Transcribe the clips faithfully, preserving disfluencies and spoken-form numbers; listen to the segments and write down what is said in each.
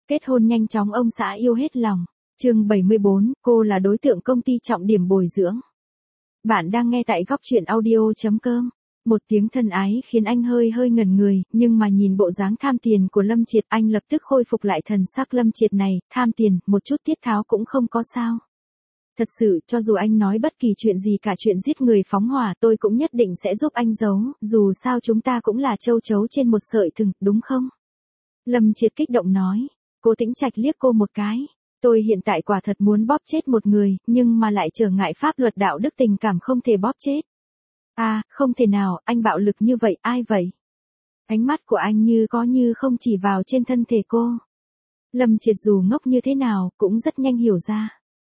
Kết hôn nhanh chóng ông xã yêu hết lòng. Chương bảy mươi bốn, cô là đối tượng công ty trọng điểm bồi dưỡng. Bạn đang nghe tại góc truyện audio chấm com. Một tiếng thân ái khiến anh hơi hơi ngẩn người, nhưng mà nhìn bộ dáng tham tiền của Lâm Triệt, anh lập tức khôi phục lại thần sắc. Lâm Triệt này, tham tiền, một chút tiết tháo cũng không có sao. Thật sự, cho dù anh nói bất kỳ chuyện gì, cả chuyện giết người phóng hỏa, tôi cũng nhất định sẽ giúp anh giấu, dù sao chúng ta cũng là châu chấu trên một sợi thừng, đúng không? Lâm Triệt kích động nói. Cố Tĩnh Trạch liếc cô một cái. Tôi hiện tại quả thật muốn bóp chết một người, nhưng mà lại trở ngại pháp luật đạo đức tình cảm không thể bóp chết. À, không thể nào, anh bạo lực như vậy, ai vậy? Ánh mắt của anh như có như không chỉ vào trên thân thể cô. Lâm Triệt dù ngốc như thế nào, cũng rất nhanh hiểu ra.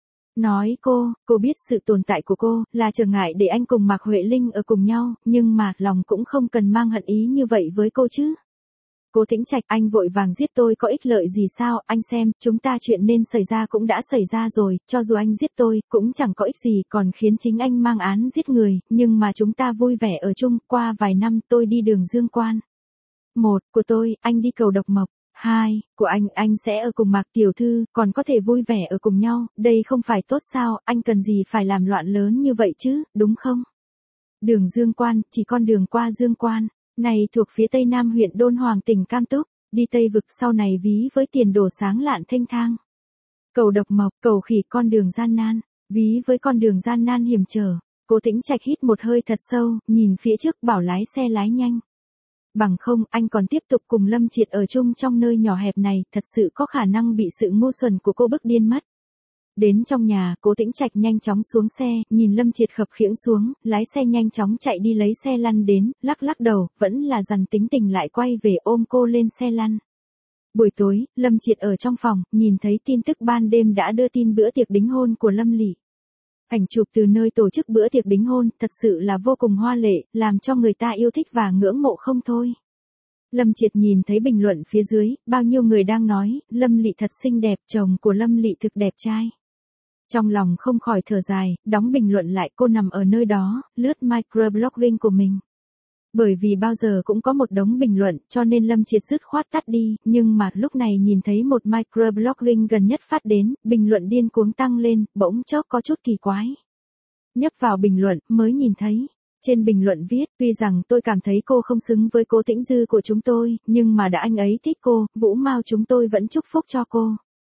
Nói cô, cô biết sự tồn tại của cô, là trở ngại để anh cùng Mạc Huệ Linh ở cùng nhau, nhưng mà, lòng cũng không cần mang hận ý như vậy với cô chứ. Cố Tĩnh Trạch, anh vội vàng giết tôi có ích lợi gì sao, anh xem, chúng ta chuyện nên xảy ra cũng đã xảy ra rồi, cho dù anh giết tôi, cũng chẳng có ích gì, còn khiến chính anh mang án giết người, nhưng mà chúng ta vui vẻ ở chung, qua vài năm tôi đi đường dương quan. Một, của tôi, anh đi cầu độc mộc. Hai, của anh, anh sẽ ở cùng Mạc tiểu thư, còn có thể vui vẻ ở cùng nhau, đây không phải tốt sao, anh cần gì phải làm loạn lớn như vậy chứ, đúng không? Đường dương quan, chỉ con đường qua dương quan. Này thuộc phía tây nam huyện Đôn Hoàng tỉnh Cam Túc, đi Tây Vực sau này ví với tiền đồ sáng lạn thênh thang. Cầu độc mộc, cầu khỉ, con đường gian nan, ví với con đường gian nan hiểm trở. Cố Tĩnh Trạch hít một hơi thật sâu, nhìn phía trước bảo lái xe lái nhanh. Bằng không, anh còn tiếp tục cùng Lâm Triệt ở chung trong nơi nhỏ hẹp này, thật sự có khả năng bị sự ngu xuẩn của cô bức điên mất. Đến trong nhà, Cố Tĩnh Trạch nhanh chóng xuống xe, nhìn Lâm Triệt khập khiễng xuống, lái xe nhanh chóng chạy đi lấy xe lăn đến, lắc lắc đầu, vẫn là dằn tính tình lại quay về ôm cô lên xe lăn. Buổi tối, Lâm Triệt ở trong phòng, nhìn thấy tin tức ban đêm đã đưa tin bữa tiệc đính hôn của Lâm Lị. Ảnh chụp từ nơi tổ chức bữa tiệc đính hôn, thật sự là vô cùng hoa lệ, làm cho người ta yêu thích và ngưỡng mộ không thôi. Lâm Triệt nhìn thấy bình luận phía dưới, bao nhiêu người đang nói, Lâm Lị thật xinh đẹp, chồng của Lâm Lị thực đẹp trai. Trong lòng không khỏi thở dài, đóng bình luận lại, cô nằm ở nơi đó, lướt microblogging của mình. Bởi vì bao giờ cũng có một đống bình luận, cho nên Lâm Triệt dứt khoát tắt đi, nhưng mà lúc này nhìn thấy một microblogging gần nhất phát đến, bình luận điên cuống tăng lên, bỗng chốc có chút kỳ quái. Nhấp vào bình luận, mới nhìn thấy. Trên bình luận viết, tuy rằng tôi cảm thấy cô không xứng với Cố Tĩnh Dư của chúng tôi, nhưng mà đã anh ấy thích cô, Vũ Mao chúng tôi vẫn chúc phúc cho cô.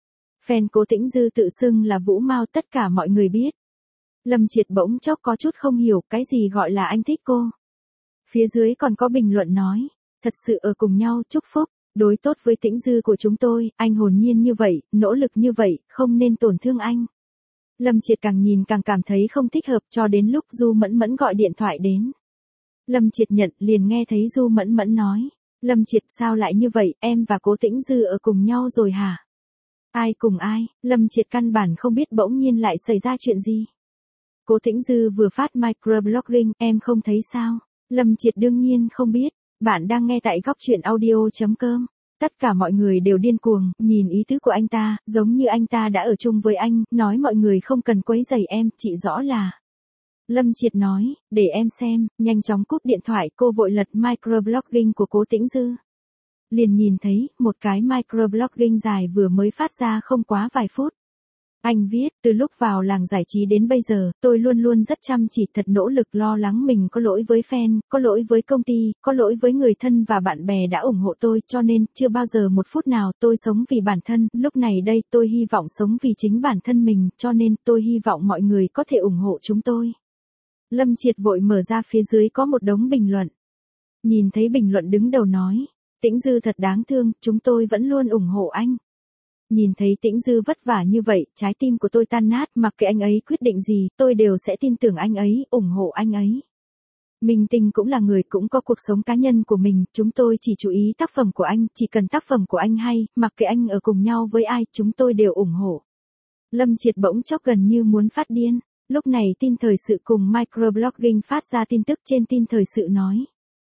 Fan Cố Tĩnh Dư tự xưng là Vũ Mao, tất cả mọi người biết. Lâm Triệt bỗng chốc có chút không hiểu, cái gì gọi là anh thích cô. Phía dưới còn có bình luận nói, thật sự ở cùng nhau, chúc phúc, đối tốt với Tĩnh Dư của chúng tôi, anh hồn nhiên như vậy, nỗ lực như vậy, không nên tổn thương anh. Lâm Triệt càng nhìn càng cảm thấy không thích hợp, cho đến lúc Du Mẫn Mẫn gọi điện thoại đến. Lâm Triệt nhận, liền nghe thấy Du Mẫn Mẫn nói, Lâm Triệt sao lại như vậy, em và Cố Tĩnh Dư ở cùng nhau rồi hả? Ai cùng ai, Lâm Triệt căn bản không biết bỗng nhiên lại xảy ra chuyện gì. Cố Tĩnh Dư vừa phát microblogging, em không thấy sao? Lâm Triệt đương nhiên không biết, bạn đang nghe tại góc truyện audio chấm com. Tất cả mọi người đều điên cuồng, nhìn ý tứ của anh ta, giống như anh ta đã ở chung với anh, nói mọi người không cần quấy rầy em, chị rõ là. Lâm Triệt nói, để em xem, nhanh chóng cúp điện thoại, cô vội lật microblogging của Cố Tĩnh Dư. Liền nhìn thấy, một cái microblogging dài vừa mới phát ra không quá vài phút. Anh viết, từ lúc vào làng giải trí đến bây giờ, tôi luôn luôn rất chăm chỉ, thật nỗ lực, lo lắng mình có lỗi với fan, có lỗi với công ty, có lỗi với người thân và bạn bè đã ủng hộ tôi, cho nên, chưa bao giờ một phút nào tôi sống vì bản thân, lúc này đây tôi hy vọng sống vì chính bản thân mình, cho nên tôi hy vọng mọi người có thể ủng hộ chúng tôi. Lâm Triệt vội mở ra phía dưới có một đống bình luận. Nhìn thấy bình luận đứng đầu nói, Tĩnh Dư thật đáng thương, chúng tôi vẫn luôn ủng hộ anh. Nhìn thấy Tĩnh Dư vất vả như vậy, trái tim của tôi tan nát, mặc kệ anh ấy quyết định gì, tôi đều sẽ tin tưởng anh ấy, ủng hộ anh ấy. Minh Tinh cũng là người, cũng có cuộc sống cá nhân của mình, chúng tôi chỉ chú ý tác phẩm của anh, chỉ cần tác phẩm của anh hay, mặc kệ anh ở cùng nhau với ai, chúng tôi đều ủng hộ. Lâm Triệt bỗng chốc gần như muốn phát điên, lúc này tin thời sự cùng microblogging phát ra tin tức. Trên tin thời sự nói.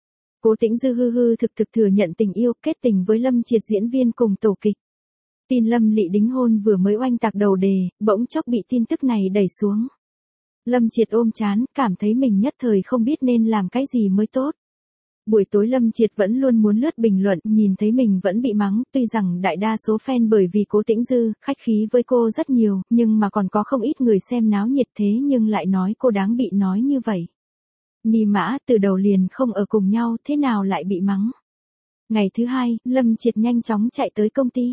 Cố Tĩnh Dư hư hư thực thực thừa nhận tình yêu, kết tình với Lâm Triệt diễn viên cùng tổ kịch. Tin Lâm Lị đính hôn vừa mới oanh tạc đầu đề, bỗng chốc bị tin tức này đẩy xuống. Lâm Triệt ôm chán, cảm thấy mình nhất thời không biết nên làm cái gì mới tốt. Buổi tối Lâm Triệt vẫn luôn muốn lướt bình luận, nhìn thấy mình vẫn bị mắng, tuy rằng đại đa số fan bởi vì Cố Tĩnh Dư, khách khí với cô rất nhiều, nhưng mà còn có không ít người xem náo nhiệt thế nhưng lại nói cô đáng bị nói như vậy. Ni Mã, từ đầu liền không ở cùng nhau, thế nào lại bị mắng? Ngày thứ hai, Lâm Triệt nhanh chóng chạy tới công ty.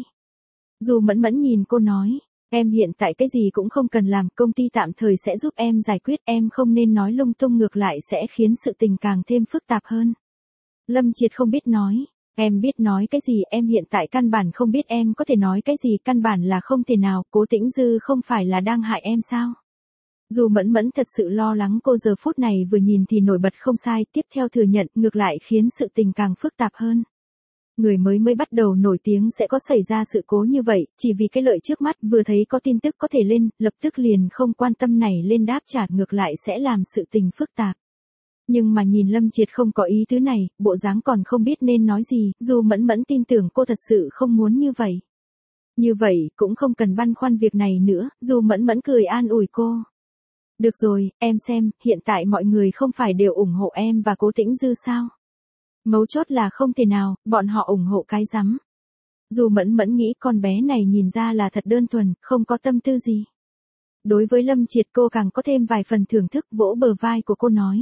Dù Mẫn Mẫn nhìn cô nói, em hiện tại cái gì cũng không cần làm, công ty tạm thời sẽ giúp em giải quyết, em không nên nói lung tung ngược lại sẽ khiến sự tình càng thêm phức tạp hơn. Lâm Triệt không biết nói, em biết nói cái gì, em hiện tại căn bản không biết em có thể nói cái gì, căn bản là không thể nào, Cố Tĩnh Dư không phải là đang hại em sao? Dù Mẫn Mẫn thật sự lo lắng cô giờ phút này vừa nhìn thì nổi bật không sai, tiếp theo thừa nhận, ngược lại khiến sự tình càng phức tạp hơn. Người mới mới bắt đầu nổi tiếng sẽ có xảy ra sự cố như vậy, chỉ vì cái lợi trước mắt vừa thấy có tin tức có thể lên, lập tức liền không quan tâm này lên đáp trả, ngược lại sẽ làm sự tình phức tạp. Nhưng mà nhìn Lâm Triệt không có ý tứ này, bộ dáng còn không biết nên nói gì, dù Mẫn Mẫn tin tưởng cô thật sự không muốn như vậy. Như vậy, cũng không cần băn khoăn việc này nữa, dù Mẫn Mẫn cười an ủi cô. Được rồi, em xem, hiện tại mọi người không phải đều ủng hộ em và Cố Tĩnh Dư sao? Mấu chốt là không thể nào, bọn họ ủng hộ cái rắm. Dù Mẫn Mẫn nghĩ con bé này nhìn ra là thật đơn thuần, không có tâm tư gì. Đối với Lâm Triệt cô càng có thêm vài phần thưởng thức, vỗ bờ vai của cô nói.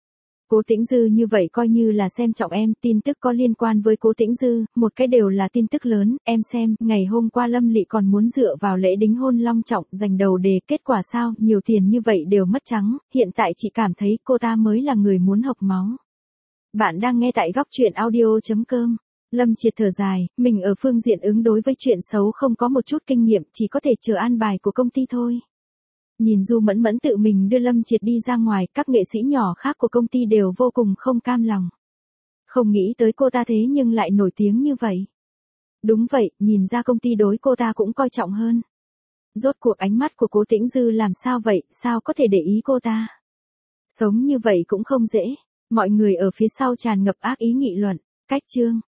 Cố Tĩnh Dư như vậy coi như là xem trọng em, tin tức có liên quan với Cố Tĩnh Dư, một cái đều là tin tức lớn, em xem, ngày hôm qua Lâm Lị còn muốn dựa vào lễ đính hôn long trọng, giành đầu đề, kết quả sao, nhiều tiền như vậy đều mất trắng, hiện tại chị cảm thấy cô ta mới là người muốn hộc máu. Bạn đang nghe tại góc truyện audio chấm com. Lâm Triệt thở dài, mình ở phương diện ứng đối với chuyện xấu không có một chút kinh nghiệm, chỉ có thể chờ an bài của công ty thôi. Nhìn Du Mẫn Mẫn tự mình đưa Lâm Triệt đi ra ngoài, các nghệ sĩ nhỏ khác của công ty đều vô cùng không cam lòng. Không nghĩ tới cô ta thế nhưng lại nổi tiếng như vậy. Đúng vậy, nhìn ra công ty đối cô ta cũng coi trọng hơn. Rốt cuộc ánh mắt của Cố Tĩnh Dư làm sao vậy, sao có thể để ý cô ta? Sống như vậy cũng không dễ. Mọi người ở phía sau tràn ngập ác ý nghị luận. Cách chương